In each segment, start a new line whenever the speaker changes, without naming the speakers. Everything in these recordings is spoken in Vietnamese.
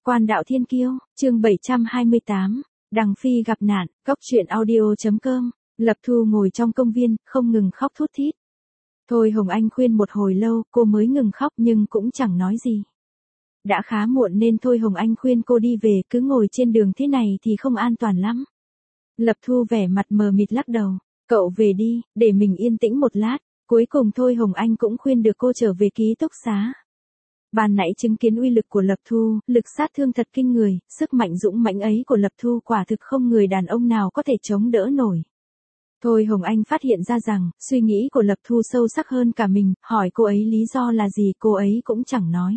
Quan đạo thiên kiêu, chương 728, Đằng Phi gặp nạn, góc truyện audio.com, Lập Thu ngồi trong công viên, không ngừng khóc thút thít. Thôi Hồng Anh khuyên một hồi lâu, cô mới ngừng khóc nhưng cũng chẳng nói gì. Đã khá muộn nên Thôi Hồng Anh khuyên cô đi về, cứ ngồi trên đường thế này thì không an toàn lắm. Lập Thu vẻ mặt mờ mịt lắc đầu, cậu về đi, để mình yên tĩnh một lát. Cuối cùng Thôi Hồng Anh cũng khuyên được cô trở về ký túc xá. Ban nãy chứng kiến uy lực của Lập Thu, lực sát thương thật kinh người, sức mạnh dũng mãnh ấy của Lập Thu quả thực không người đàn ông nào có thể chống đỡ nổi. Thôi Hồng Anh phát hiện ra rằng, suy nghĩ của Lập Thu sâu sắc hơn cả mình, hỏi cô ấy lý do là gì cô ấy cũng chẳng nói.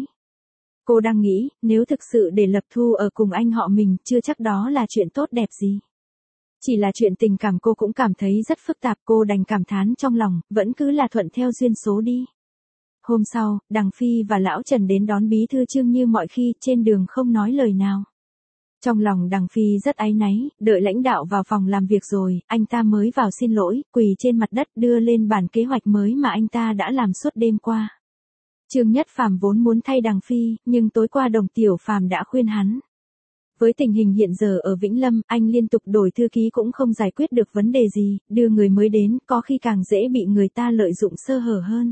Cô đang nghĩ, nếu thực sự để Lập Thu ở cùng anh họ mình, chưa chắc đó là chuyện tốt đẹp gì. Chỉ là chuyện tình cảm cô cũng cảm thấy rất phức tạp, cô đành cảm thán trong lòng, vẫn cứ là thuận theo duyên số đi. Hôm sau, Đằng Phi và Lão Trần đến đón bí thư Trương như mọi khi, trên đường không nói lời nào. Trong lòng Đằng Phi rất áy náy, đợi lãnh đạo vào phòng làm việc rồi, anh ta mới vào xin lỗi, quỳ trên mặt đất đưa lên bản kế hoạch mới mà anh ta đã làm suốt đêm qua. Trương Nhất Phàm vốn muốn thay Đằng Phi, nhưng tối qua Đồng Tiểu Phàm đã khuyên hắn. Với tình hình hiện giờ ở Vĩnh Lâm, anh liên tục đổi thư ký cũng không giải quyết được vấn đề gì, đưa người mới đến, có khi càng dễ bị người ta lợi dụng sơ hở hơn.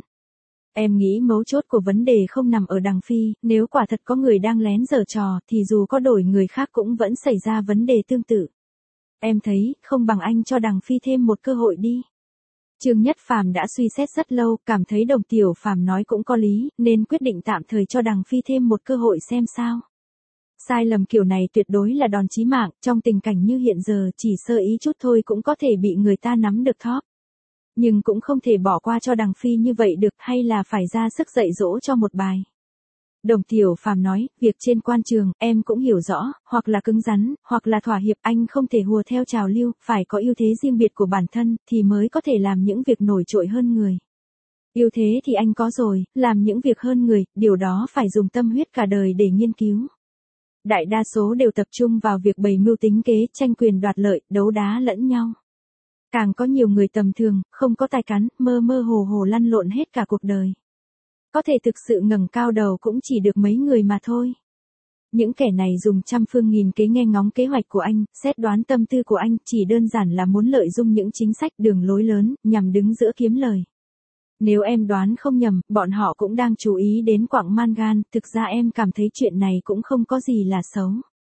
Em nghĩ mấu chốt của vấn đề không nằm ở Đằng Phi, nếu quả thật có người đang lén giở trò, thì dù có đổi người khác cũng vẫn xảy ra vấn đề tương tự. Em thấy, không bằng anh cho Đằng Phi thêm một cơ hội đi. Trương Nhất Phàm đã suy xét rất lâu, cảm thấy Đồng Tiểu Phàm nói cũng có lý, nên quyết định tạm thời cho Đằng Phi thêm một cơ hội xem sao. Sai lầm kiểu này tuyệt đối là đòn chí mạng, trong tình cảnh như hiện giờ chỉ sơ ý chút thôi cũng có thể bị người ta nắm được thóp. Nhưng cũng không thể bỏ qua cho Đằng Phi như vậy được, hay là phải ra sức dạy dỗ cho một bài. Đồng Tiểu Phàm nói, việc trên quan trường, em cũng hiểu rõ, hoặc là cứng rắn, hoặc là thỏa hiệp, anh không thể hùa theo trào lưu, phải có ưu thế riêng biệt của bản thân, thì mới có thể làm những việc nổi trội hơn người. Ưu thế thì anh có rồi, làm những việc hơn người, điều đó phải dùng tâm huyết cả đời để nghiên cứu. Đại đa số đều tập trung vào việc bày mưu tính kế, tranh quyền đoạt lợi, đấu đá lẫn nhau. Càng có nhiều người tầm thường, không có tài cán, mơ mơ hồ hồ lăn lộn hết cả cuộc đời. Có thể thực sự ngẩng cao đầu cũng chỉ được mấy người mà thôi. Những kẻ này dùng trăm phương nghìn kế nghe ngóng kế hoạch của anh, xét đoán tâm tư của anh, chỉ đơn giản là muốn lợi dụng những chính sách đường lối lớn, nhằm đứng giữa kiếm lời. Nếu em đoán không nhầm, bọn họ cũng đang chú ý đến quặng mangan, thực ra em cảm thấy chuyện này cũng không có gì là xấu.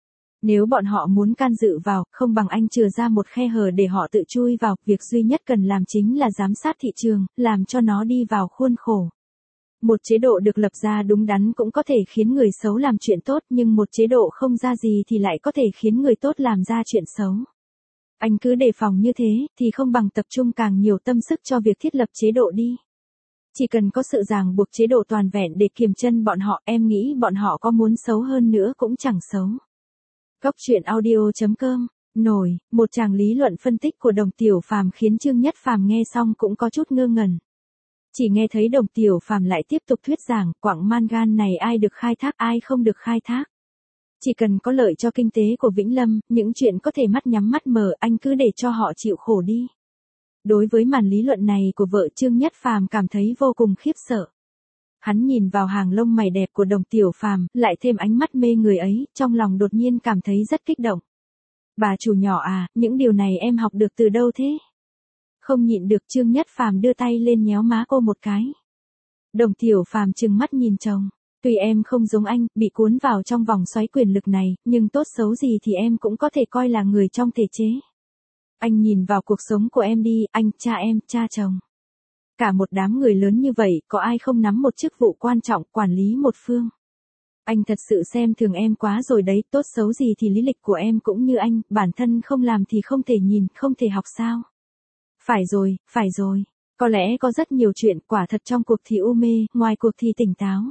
Nếu bọn họ muốn can dự vào, không bằng anh chừa ra một khe hở để họ tự chui vào, việc duy nhất cần làm chính là giám sát thị trường, làm cho nó đi vào khuôn khổ. Một chế độ được lập ra đúng đắn cũng có thể khiến người xấu làm chuyện tốt, nhưng một chế độ không ra gì thì lại có thể khiến người tốt làm ra chuyện xấu. Anh cứ đề phòng như thế, thì không bằng tập trung càng nhiều tâm sức cho việc thiết lập chế độ đi. Chỉ cần có sự ràng buộc chế độ toàn vẹn để kiềm chân bọn họ, em nghĩ bọn họ có muốn xấu hơn nữa cũng chẳng xấu. Góc truyện audio.com, nổi, một tràng lý luận phân tích của Đồng Tiểu Phàm khiến Trương Nhất Phàm nghe xong cũng có chút ngơ ngẩn. Chỉ nghe thấy Đồng Tiểu Phàm lại tiếp tục thuyết giảng, quặng mangan này ai được khai thác, ai không được khai thác. Chỉ cần có lợi cho kinh tế của Vĩnh Lâm, những chuyện có thể mắt nhắm mắt mở, anh cứ để cho họ chịu khổ đi. Đối với màn lý luận này của vợ Trương Nhất Phàm cảm thấy vô cùng khiếp sợ. Hắn nhìn vào hàng lông mày đẹp của Đồng Tiểu Phàm, lại thêm ánh mắt mê người ấy, trong lòng đột nhiên cảm thấy rất kích động. Bà chủ nhỏ à, những điều này em học được từ đâu thế? Không nhịn được Trương Nhất Phàm đưa tay lên nhéo má cô một cái. Đồng Tiểu Phàm trừng mắt nhìn chồng. Tuy em không giống anh, bị cuốn vào trong vòng xoáy quyền lực này, nhưng tốt xấu gì thì em cũng có thể coi là người trong thể chế. Anh nhìn vào cuộc sống của em đi, anh, cha em, cha chồng. Cả một đám người lớn như vậy, có ai không nắm một chức vụ quan trọng, quản lý một phương. Anh thật sự xem thường em quá rồi đấy, tốt xấu gì thì lý lịch của em cũng như anh, bản thân không làm thì không thể nhìn, không thể học sao. Phải rồi, có lẽ có rất nhiều chuyện, quả thật trong cuộc thì u mê, ngoài cuộc thì tỉnh táo.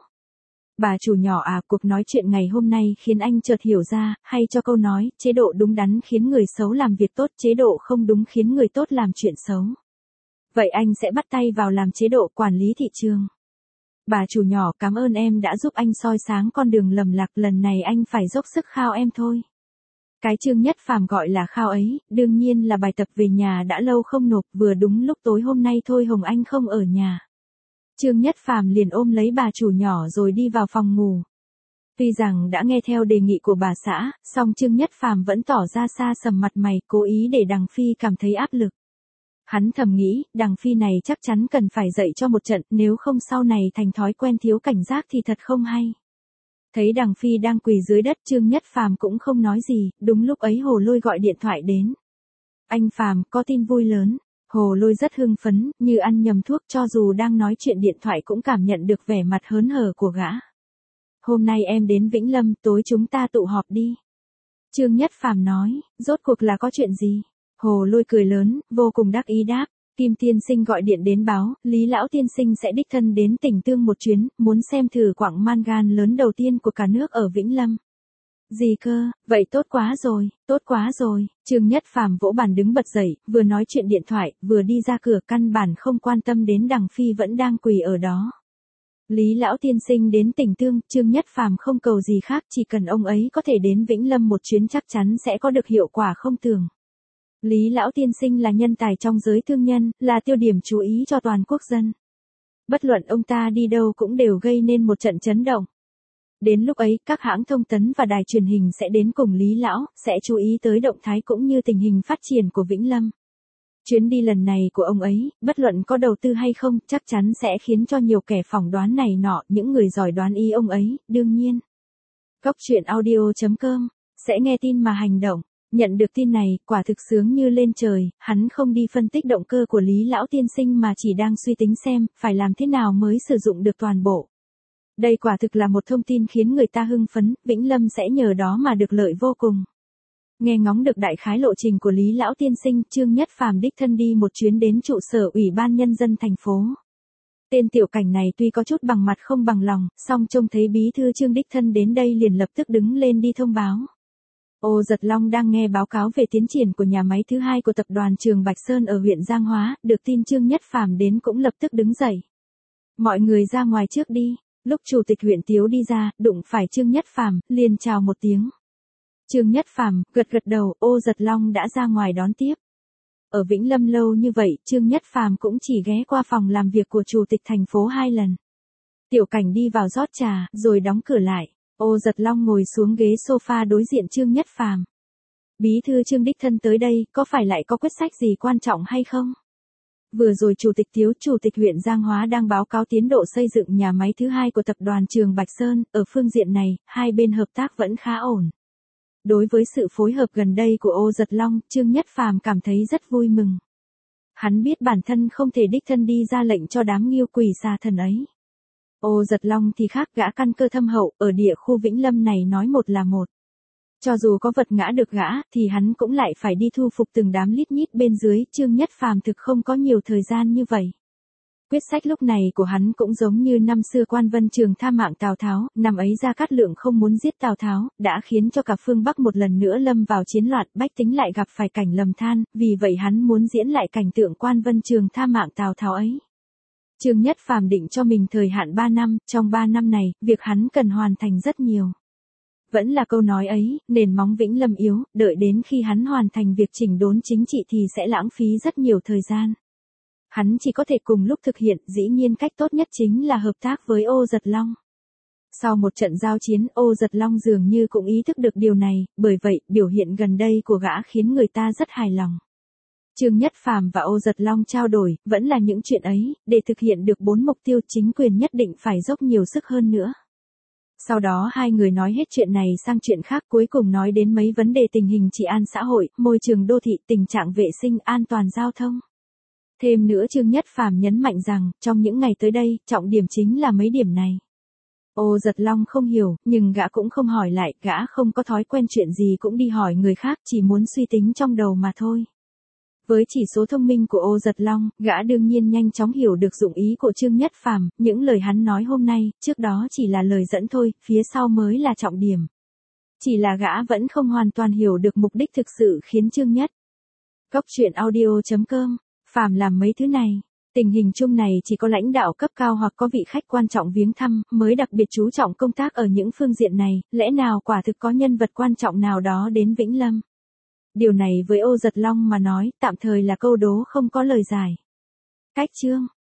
Bà chủ nhỏ à, cuộc nói chuyện ngày hôm nay khiến anh chợt hiểu ra, hay cho câu nói, chế độ đúng đắn khiến người xấu làm việc tốt, chế độ không đúng khiến người tốt làm chuyện xấu. Vậy anh sẽ bắt tay vào làm chế độ quản lý thị trường. Bà chủ nhỏ, cảm ơn em đã giúp anh soi sáng con đường lầm lạc, lần này anh phải dốc sức khao em thôi. Cái Trương Nhất Phàm gọi là khao ấy, đương nhiên là bài tập về nhà đã lâu không nộp, vừa đúng lúc tối hôm nay Thôi Hồng Anh không ở nhà. Trương Nhất Phàm liền ôm lấy bà chủ nhỏ rồi đi vào phòng ngủ. Tuy rằng đã nghe theo đề nghị của bà xã, song Trương Nhất Phàm vẫn tỏ ra xa sầm mặt mày, cố ý để Đằng Phi cảm thấy áp lực. Hắn thầm nghĩ, Đằng Phi này chắc chắn cần phải dạy cho một trận, nếu không sau này thành thói quen thiếu cảnh giác thì thật không hay. Thấy Đằng Phi đang quỳ dưới đất, Trương Nhất Phàm cũng không nói gì, đúng lúc ấy Hồ Lôi gọi điện thoại đến. Anh Phàm, có tin vui lớn. Hồ Lôi rất hưng phấn, như ăn nhầm thuốc, cho dù đang nói chuyện điện thoại cũng cảm nhận được vẻ mặt hớn hở của gã. Hôm nay em đến Vĩnh Lâm, tối chúng ta tụ họp đi. Trương Nhất Phàm nói, rốt cuộc là có chuyện gì? Hồ Lôi cười lớn, vô cùng đắc ý đáp, Kim tiên sinh gọi điện đến báo, Lý lão tiên sinh sẽ đích thân đến tỉnh Tương một chuyến, muốn xem thử quặng mangan lớn đầu tiên của cả nước ở Vĩnh Lâm. Gì cơ, vậy tốt quá rồi, tốt quá rồi. Trương Nhất Phàm vỗ bàn đứng bật dậy, vừa nói chuyện điện thoại, vừa đi ra cửa, căn bản không quan tâm đến Đằng Phi vẫn đang quỳ ở đó. Lý lão tiên sinh đến tỉnh Tương, Trương Nhất Phàm không cầu gì khác, chỉ cần ông ấy có thể đến Vĩnh Lâm một chuyến chắc chắn sẽ có được hiệu quả không tưởng. Lý lão tiên sinh là nhân tài trong giới thương nhân, là tiêu điểm chú ý cho toàn quốc dân. Bất luận ông ta đi đâu cũng đều gây nên một trận chấn động. Đến lúc ấy, các hãng thông tấn và đài truyền hình sẽ đến cùng Lý lão, sẽ chú ý tới động thái cũng như tình hình phát triển của Vĩnh Lâm. Chuyến đi lần này của ông ấy, bất luận có đầu tư hay không, chắc chắn sẽ khiến cho nhiều kẻ phỏng đoán này nọ, những người giỏi đoán ý ông ấy, đương nhiên. Góc truyện audio.com, sẽ nghe tin mà hành động. Nhận được tin này, quả thực sướng như lên trời, hắn không đi phân tích động cơ của Lý lão tiên sinh mà chỉ đang suy tính xem, phải làm thế nào mới sử dụng được toàn bộ. Đây quả thực là một thông tin khiến người ta hưng phấn, Vĩnh Lâm sẽ nhờ đó mà được lợi vô cùng. Nghe ngóng được đại khái lộ trình của Lý lão tiên sinh, Trương Nhất Phàm đích thân đi một chuyến đến trụ sở Ủy ban Nhân dân thành phố. Tên Tiểu Cảnh này tuy có chút bằng mặt không bằng lòng, song trông thấy bí thư Trương đích thân đến đây liền lập tức đứng lên đi thông báo. Ô Giật Long đang nghe báo cáo về tiến triển của nhà máy thứ 2 của tập đoàn Trường Bạch Sơn ở huyện Giang Hóa, được tin Trương Nhất Phàm đến cũng lập tức đứng dậy. Mọi người ra ngoài trước đi. Lúc chủ tịch huyện Tiếu đi ra, đụng phải Trương Nhất Phàm, liền chào một tiếng. Trương Nhất Phàm gật gật đầu, Ô Giật Long đã ra ngoài đón tiếp. Ở Vĩnh Lâm lâu như vậy, Trương Nhất Phàm cũng chỉ ghé qua phòng làm việc của chủ tịch thành phố 2 lần. Tiểu Cảnh đi vào rót trà, rồi đóng cửa lại. Ô Giật Long ngồi xuống ghế sofa đối diện Trương Nhất Phàm. Bí thư Trương đích thân tới đây, có phải lại có quyết sách gì quan trọng hay không? Vừa rồi Chủ tịch Tiếu, Chủ tịch huyện Giang Hóa đang báo cáo tiến độ xây dựng nhà máy thứ 2 của tập đoàn Trường Bạch Sơn, ở phương diện này, hai bên hợp tác vẫn khá ổn. Đối với sự phối hợp gần đây của Ô Giật Long, Trương Nhất Phàm cảm thấy rất vui mừng. Hắn biết bản thân không thể đích thân đi ra lệnh cho đám Nghiêu Quỷ xà thần ấy. Ô Giật Long thì khác, gã căn cơ thâm hậu, ở địa khu Vĩnh Lâm này nói một là một. Cho dù có vật ngã được gã, thì hắn cũng lại phải đi thu phục từng đám lít nhít bên dưới, Trương Nhất Phàm thực không có nhiều thời gian như vậy. Quyết sách lúc này của hắn cũng giống như năm xưa Quan Vân Trường tha mạng Tào Tháo, năm ấy Gia Cát Lượng không muốn giết Tào Tháo, đã khiến cho cả phương Bắc một lần nữa lâm vào chiến loạn, bách tính lại gặp phải cảnh lầm than, vì vậy hắn muốn diễn lại cảnh tượng Quan Vân Trường tha mạng Tào Tháo ấy. Trương Nhất Phàm định cho mình thời hạn 3 năm, trong 3 năm này, việc hắn cần hoàn thành rất nhiều. Vẫn là câu nói ấy, nền móng Vĩnh Lâm yếu, đợi đến khi hắn hoàn thành việc chỉnh đốn chính trị thì sẽ lãng phí rất nhiều thời gian. Hắn chỉ có thể cùng lúc thực hiện, dĩ nhiên cách tốt nhất chính là hợp tác với Ô Giật Long. Sau một trận giao chiến, Ô Giật Long dường như cũng ý thức được điều này, bởi vậy, biểu hiện gần đây của gã khiến người ta rất hài lòng. Trương Nhất Phàm và Ô Giật Long trao đổi, vẫn là những chuyện ấy, để thực hiện được 4 mục tiêu chính quyền nhất định phải dốc nhiều sức hơn nữa. Sau đó hai người nói hết chuyện này sang chuyện khác, cuối cùng nói đến mấy vấn đề tình hình trị an xã hội, môi trường đô thị, tình trạng vệ sinh an toàn giao thông. Thêm nữa Trương Nhất Phàm nhấn mạnh rằng, trong những ngày tới đây, trọng điểm chính là mấy điểm này. Ô Giật Long không hiểu, nhưng gã cũng không hỏi lại, gã không có thói quen chuyện gì cũng đi hỏi người khác, chỉ muốn suy tính trong đầu mà thôi. Với chỉ số thông minh của Ô Giật Long, gã đương nhiên nhanh chóng hiểu được dụng ý của Trương Nhất Phàm, những lời hắn nói hôm nay, trước đó chỉ là lời dẫn thôi, phía sau mới là trọng điểm. Chỉ là gã vẫn không hoàn toàn hiểu được mục đích thực sự khiến Trương Nhất. Góc truyện audio.com, Phàm làm mấy thứ này. Tình hình chung này chỉ có lãnh đạo cấp cao hoặc có vị khách quan trọng viếng thăm, mới đặc biệt chú trọng công tác ở những phương diện này, lẽ nào quả thực có nhân vật quan trọng nào đó đến Vĩnh Lâm. Điều này với Ô Giật Long mà nói, tạm thời là câu đố không có lời giải. Cách chương